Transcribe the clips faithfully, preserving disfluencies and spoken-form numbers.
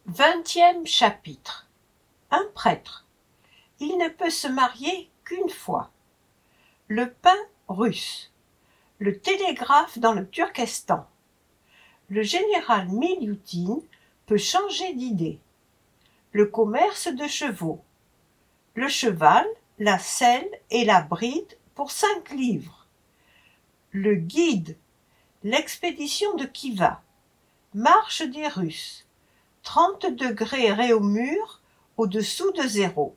Vingtième chapitre. Un prêtre. Il ne peut se marier qu'une fois. Le pain russe. Le télégraphe dans le Turkestan. Le général Milioutine peut changer d'idée. Le commerce de chevaux. Le cheval, la selle et la bride pour cinq livres. Le guide. L'expédition de Khiva. Marche des Russes. trente degrés Réaumur au-dessous de zéro.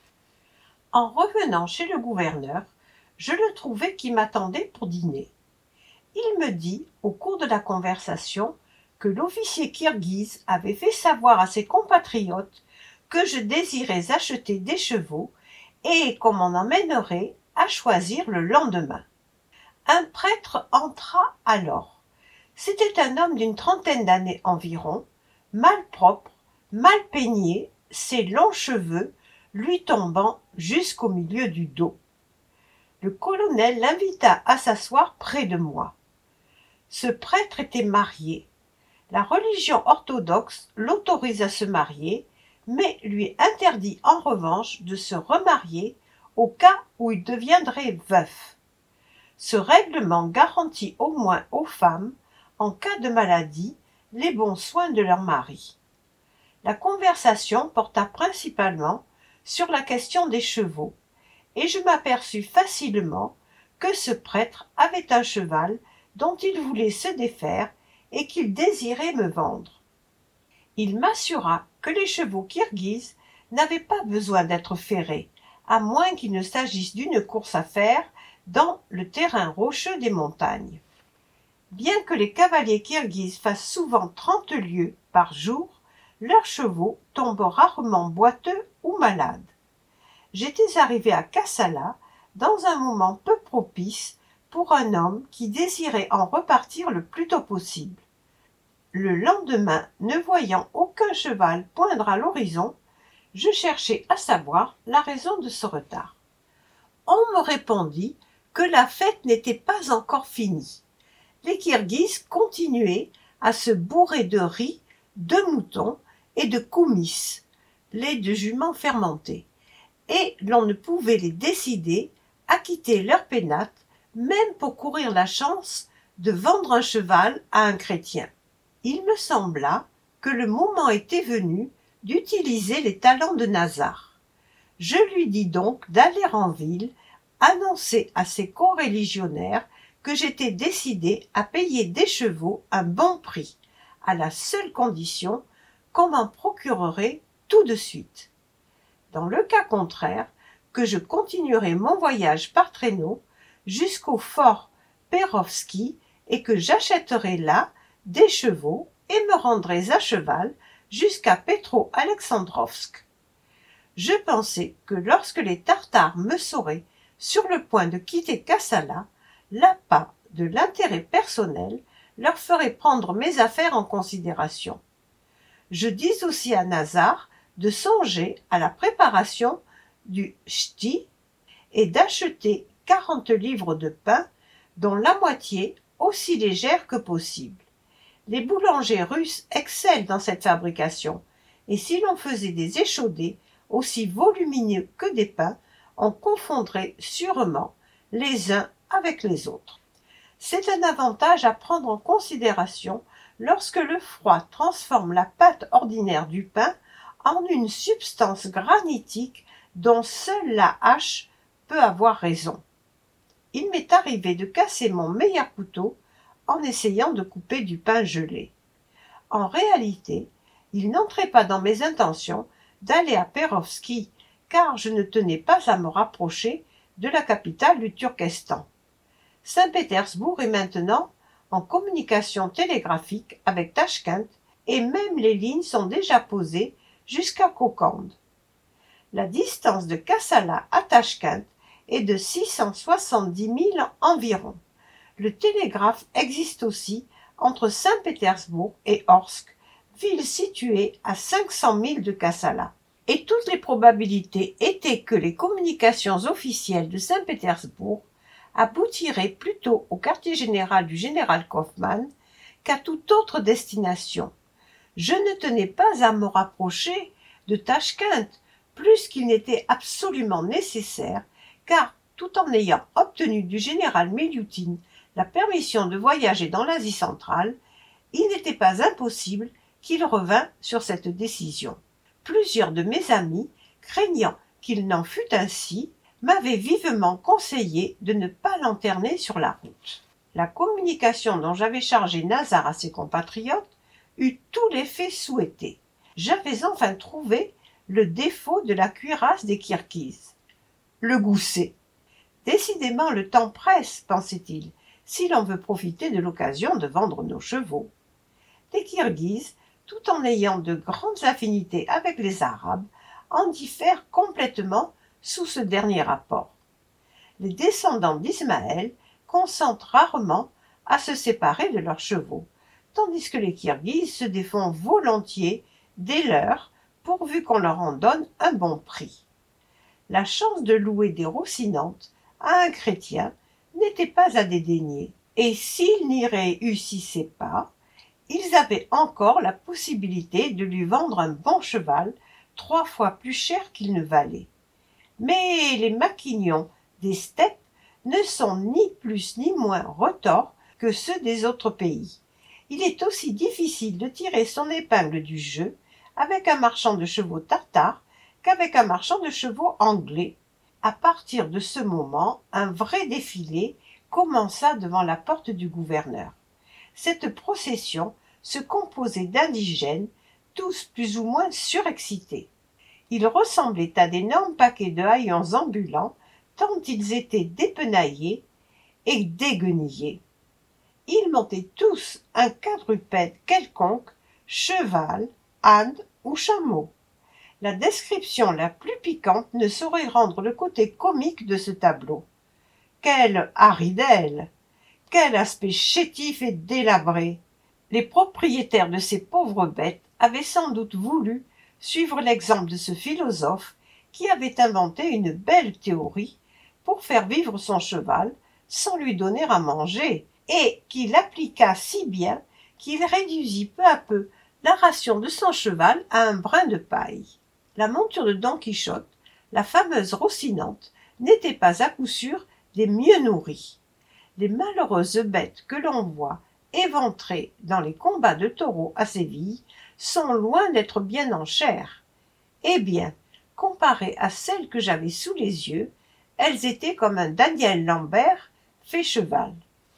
En revenant chez le gouverneur, je le trouvai qui m'attendait pour dîner. Il me dit, au cours de la conversation, que l'officier kirghize avait fait savoir à ses compatriotes que je désirais acheter des chevaux et qu'on m'en emmènerait à choisir le lendemain. Un prêtre entra alors. C'était un homme d'une trentaine d'années environ, malpropre, mal peigné, ses longs cheveux lui tombant jusqu'au milieu du dos. Le colonel l'invita à s'asseoir près de moi. Ce prêtre était marié. La religion orthodoxe l'autorise à se marier, mais lui interdit en revanche de se remarier au cas où il deviendrait veuf. Ce règlement garantit au moins aux femmes, en cas de maladie, les bons soins de leur mari. La conversation porta principalement sur la question des chevaux, et je m'aperçus facilement que ce prêtre avait un cheval dont il voulait se défaire et qu'il désirait me vendre. Il m'assura que les chevaux kirghizes n'avaient pas besoin d'être ferrés, à moins qu'il ne s'agisse d'une course à faire dans le terrain rocheux des montagnes. Bien que les cavaliers kirghizes fassent souvent trente lieues par jour, leurs chevaux tombent rarement boiteux ou malades. J'étais arrivé à Kassala dans un moment peu propice pour un homme qui désirait en repartir le plus tôt possible. Le lendemain, ne voyant aucun cheval poindre à l'horizon, je cherchai à savoir la raison de ce retard. On me répondit que la fête n'était pas encore finie. Les Kirghizes continuaient à se bourrer de riz, de moutons et de koumis, lait de jument fermenté, et l'on ne pouvait les décider à quitter leur pénate, même pour courir la chance de vendre un cheval à un chrétien. Il me sembla que le moment était venu d'utiliser les talents de Nazar. Je lui dis donc d'aller en ville, annoncer à ses coreligionnaires que j'étais décidé à payer des chevaux un bon prix, à la seule condition qu'on m'en procurerait tout de suite. Dans le cas contraire, que je continuerai mon voyage par traîneau jusqu'au fort Perovski et que j'achèterai là des chevaux et me rendrai à cheval jusqu'à Petro-Alexandrovsk. Je pensais que lorsque les Tartares me sauraient sur le point de quitter Kassala, l'appât de l'intérêt personnel leur ferait prendre mes affaires en considération. Je dis aussi à Nazar de songer à la préparation du ch'ti et d'acheter quarante livres de pain, dont la moitié aussi légère que possible. Les boulangers russes excellent dans cette fabrication, et si l'on faisait des échaudés aussi volumineux que des pains, on confondrait sûrement les uns avec les autres. C'est un avantage à prendre en considération lorsque le froid transforme la pâte ordinaire du pain en une substance granitique dont seule la hache peut avoir raison. Il m'est arrivé de casser mon meilleur couteau en essayant de couper du pain gelé. En réalité, il n'entrait pas dans mes intentions d'aller à Perovski, car je ne tenais pas à me rapprocher de la capitale du Turkestan. Saint-Pétersbourg est maintenant en communication télégraphique avec Tachkent et même les lignes sont déjà posées jusqu'à Kokand. La distance de Kassala à Tachkent est de six cent soixante-dix milles environ. Le télégraphe existe aussi entre Saint-Pétersbourg et Orsk, ville située à cinq cents milles de Kassala. Et toutes les probabilités étaient que les communications officielles de Saint-Pétersbourg aboutiraient plutôt au quartier général du général Kaufmann qu'à toute autre destination. Je ne tenais pas à me rapprocher de Tachkent plus qu'il n'était absolument nécessaire, car, tout en ayant obtenu du général Milioutin la permission de voyager dans l'Asie centrale, il n'était pas impossible qu'il revînt sur cette décision. Plusieurs de mes amis, craignant qu'il n'en fût ainsi, m'avaient vivement conseillé de ne pas lanterner sur la route. La communication dont j'avais chargé Nazar à ses compatriotes eut tout l'effet souhaité. J'avais enfin trouvé le défaut de la cuirasse des Kirghizes. Le gousset. Décidément, le temps presse, pensait-il, si l'on veut profiter de l'occasion de vendre nos chevaux. Les Kirghizes, tout en ayant de grandes affinités avec les Arabes, en diffèrent complètement sous ce dernier rapport. Les descendants d'Ismaël consentent rarement à se séparer de leurs chevaux, tandis que les Kirghizes se défont volontiers des leurs, pourvu qu'on leur en donne un bon prix. La chance de louer des Rossinantes à un chrétien n'était pas à dédaigner, et s'ils n'y réussissaient pas, ils avaient encore la possibilité de lui vendre un bon cheval trois fois plus cher qu'il ne valait. Mais les maquignons des steppes ne sont ni plus ni moins retors que ceux des autres pays. Il est aussi difficile de tirer son épingle du jeu avec un marchand de chevaux tartare qu'avec un marchand de chevaux anglais. À partir de ce moment, un vrai défilé commença devant la porte du gouverneur. Cette procession se composait d'indigènes, tous plus ou moins surexcités. Ils ressemblaient à d'énormes paquets de haillons ambulants, tant ils étaient dépenaillés et déguenillés. Ils montaient tous un quadrupède quelconque, cheval, âne ou chameau. La description la plus piquante ne saurait rendre le côté comique de ce tableau. Quelle haridelle! Quel aspect chétif et délabré! Les propriétaires de ces pauvres bêtes avaient sans doute voulu suivre l'exemple de ce philosophe qui avait inventé une belle théorie pour faire vivre son cheval sans lui donner à manger, et qui l'appliqua si bien qu'il réduisit peu à peu la ration de son cheval à un brin de paille. La monture de Don Quichotte, la fameuse Rossinante, n'était pas à coup sûr des mieux nourries. Les malheureuses bêtes que l'on voit éventrées dans les combats de taureaux à Séville sont loin d'être bien en chair. Eh bien, comparées à celles que j'avais sous les yeux, elles étaient comme un Daniel Lambert fait cheval.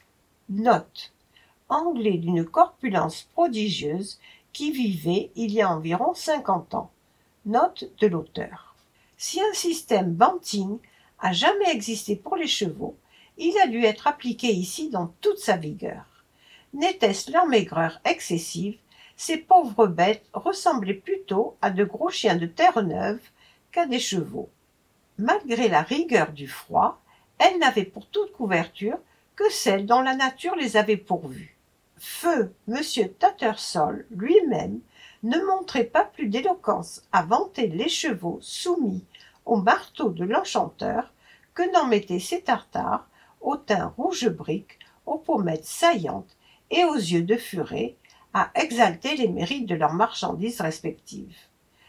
Note. Anglais d'une corpulence prodigieuse qui vivait il y a environ cinquante ans. Note de l'auteur. Si un système banting a jamais existé pour les chevaux, il a dû être appliqué ici dans toute sa vigueur. N'était-ce leur maigreur excessive, ces pauvres bêtes ressemblaient plutôt à de gros chiens de Terre-Neuve qu'à des chevaux. Malgré la rigueur du froid, elles n'avaient pour toute couverture que celle dont la nature les avait pourvues. Feu Monsieur Tattersall lui-même ne montrait pas plus d'éloquence à vanter les chevaux soumis au marteau de l'enchanteur que n'en mettaient ces tartares au teint rouge brique, aux pommettes saillantes et aux yeux de furet, à exalter les mérites de leurs marchandises respectives.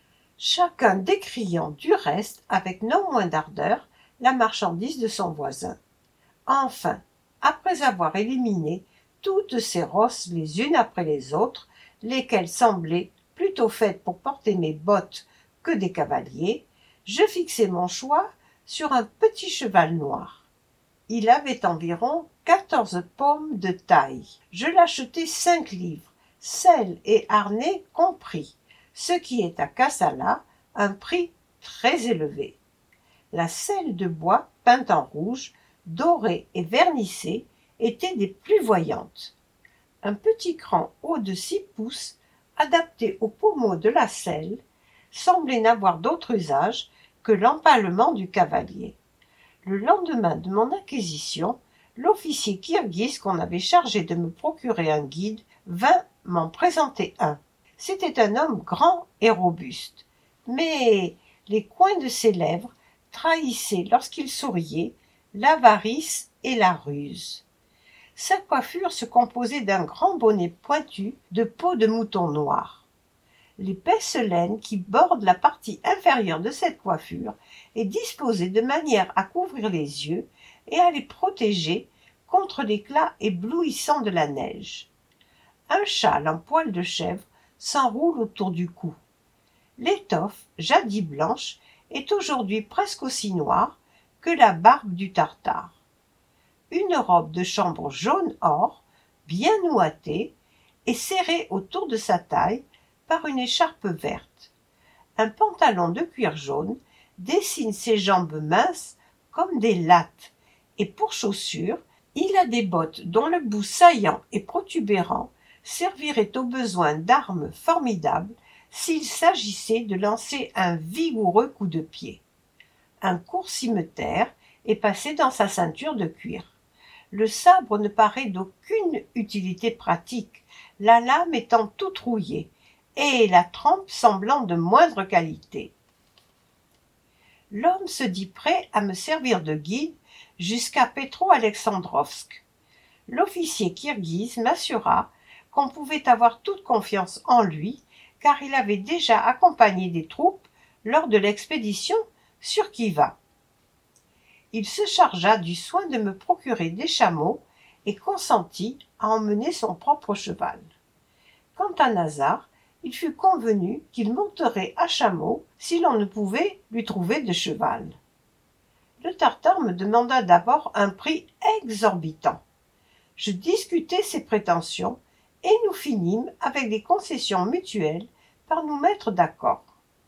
Chacun décriant du reste avec non moins d'ardeur la marchandise de son voisin. Enfin, après avoir éliminé toutes ces rosses les unes après les autres, lesquelles semblaient plutôt faites pour porter mes bottes que des cavaliers, je fixai mon choix sur un petit cheval noir. Il avait environ quatorze pommes de taille. Je l'achetai cinq livres, selle et harnais compris, ce qui est à Kassala un prix très élevé. La selle de bois peinte en rouge, dorée et vernissée, était des plus voyantes. Un petit cran haut de six pouces, adapté au pommeau de la selle, semblait n'avoir d'autre usage que l'empalement du cavalier. Le lendemain de mon acquisition, l'officier kirghize qu'on avait chargé de me procurer un guide vint m'en présenter un. C'était un homme grand et robuste, mais les coins de ses lèvres trahissaient, lorsqu'il souriait, l'avarice et la ruse. Sa coiffure se composait d'un grand bonnet pointu de peau de mouton noir. L'épaisse laine qui borde la partie inférieure de cette coiffure est disposée de manière à couvrir les yeux et à les protéger contre l'éclat éblouissant de la neige. Un châle en poil de chèvre s'enroule autour du cou. L'étoffe, jadis blanche, est aujourd'hui presque aussi noire que la barbe du Tartare. Une robe de chambre jaune or, bien ouatée, est serrée autour de sa taille par une écharpe verte. Un pantalon de cuir jaune dessine ses jambes minces comme des lattes, et pour chaussures, il a des bottes dont le bout saillant et protubérant servirait au besoin d'armes formidables s'il s'agissait de lancer un vigoureux coup de pied. Un court cimeterre est passé dans sa ceinture de cuir. Le sabre ne paraît d'aucune utilité pratique, la lame étant toute rouillée, et la trempe semblant de moindre qualité. L'homme se dit prêt à me servir de guide jusqu'à Petro-Alexandrovsk. L'officier kirghize m'assura qu'on pouvait avoir toute confiance en lui, car il avait déjà accompagné des troupes lors de l'expédition sur Khiva. Il se chargea du soin de me procurer des chameaux et consentit à emmener son propre cheval. Quant à Nazar, il fut convenu qu'il monterait à chameau si l'on ne pouvait lui trouver de cheval. Le Tartare me demanda d'abord un prix exorbitant. Je discutai ses prétentions et nous finîmes avec des concessions mutuelles par nous mettre d'accord.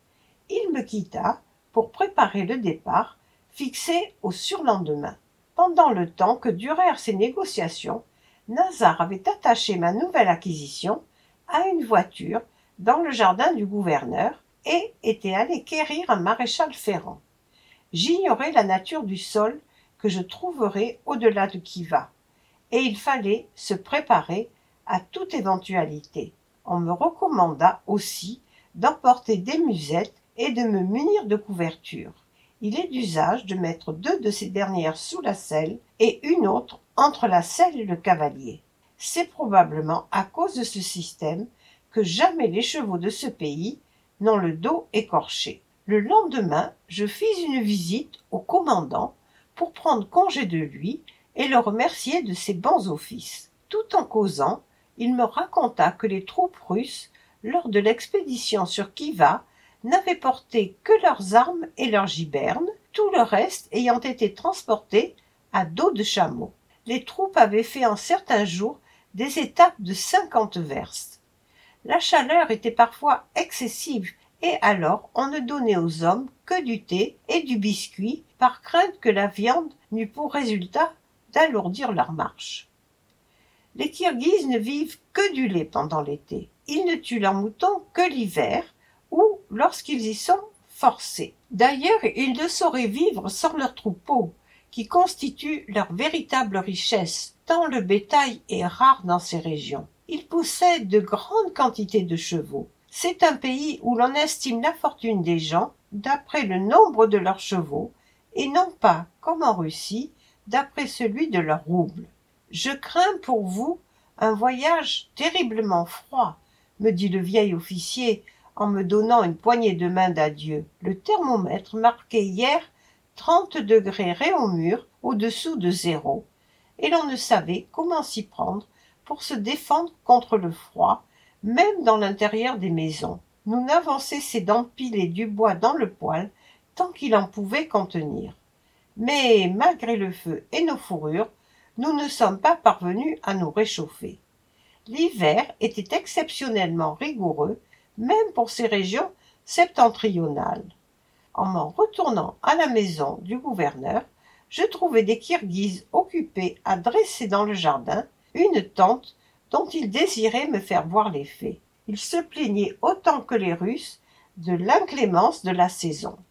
Il me quitta pour préparer le départ, fixé au surlendemain. Pendant le temps que durèrent ces négociations, Nazar avait attaché ma nouvelle acquisition à une voiture dans le jardin du gouverneur et était allé quérir un maréchal ferrant. J'ignorais la nature du sol que je trouverais au-delà de Khiva, et il fallait se préparer à toute éventualité. On me recommanda aussi d'emporter des musettes et de me munir de couvertures. Il est d'usage de mettre deux de ces dernières sous la selle et une autre entre la selle et le cavalier. C'est probablement à cause de ce système que jamais les chevaux de ce pays n'ont le dos écorché. Le lendemain, je fis une visite au commandant pour prendre congé de lui et le remercier de ses bons offices. Tout en causant, il me raconta que les troupes russes, lors de l'expédition sur Khiva, n'avaient porté que leurs armes et leurs gibernes, tout le reste ayant été transporté à dos de chameau. Les troupes avaient fait en certains jours des étapes de cinquante verstes. La chaleur était parfois excessive, et alors on ne donnait aux hommes que du thé et du biscuit, par crainte que la viande n'eût pour résultat d'alourdir leur marche. Les Kirghizes ne vivent que du lait pendant l'été. Ils ne tuent leurs moutons que l'hiver, ou lorsqu'ils y sont forcés. D'ailleurs, ils ne sauraient vivre sans leurs troupeaux, qui constituent leur véritable richesse, tant le bétail est rare dans ces régions. Ils possèdent de grandes quantités de chevaux. C'est un pays où l'on estime la fortune des gens d'après le nombre de leurs chevaux, et non pas, comme en Russie, d'après celui de leur rouble. Je crains pour vous un voyage terriblement froid, me dit le vieil officier en me donnant une poignée de main d'adieu. Le thermomètre marquait hier trente degrés Réaumur au-dessous de zéro, et l'on ne savait comment s'y prendre pour se défendre contre le froid, même dans l'intérieur des maisons. Nous n'avons cessé d'empiler du bois dans le poêle tant qu'il en pouvait contenir. Mais malgré le feu et nos fourrures, nous ne sommes pas parvenus à nous réchauffer. L'hiver était exceptionnellement rigoureux, même pour ces régions septentrionales. En m'en retournant à la maison du gouverneur, je trouvai des Kirghizes occupés à dresser dans le jardin une tente dont ils désiraient me faire voir l'effet. Ils se plaignaient autant que les Russes de l'inclémence de la saison.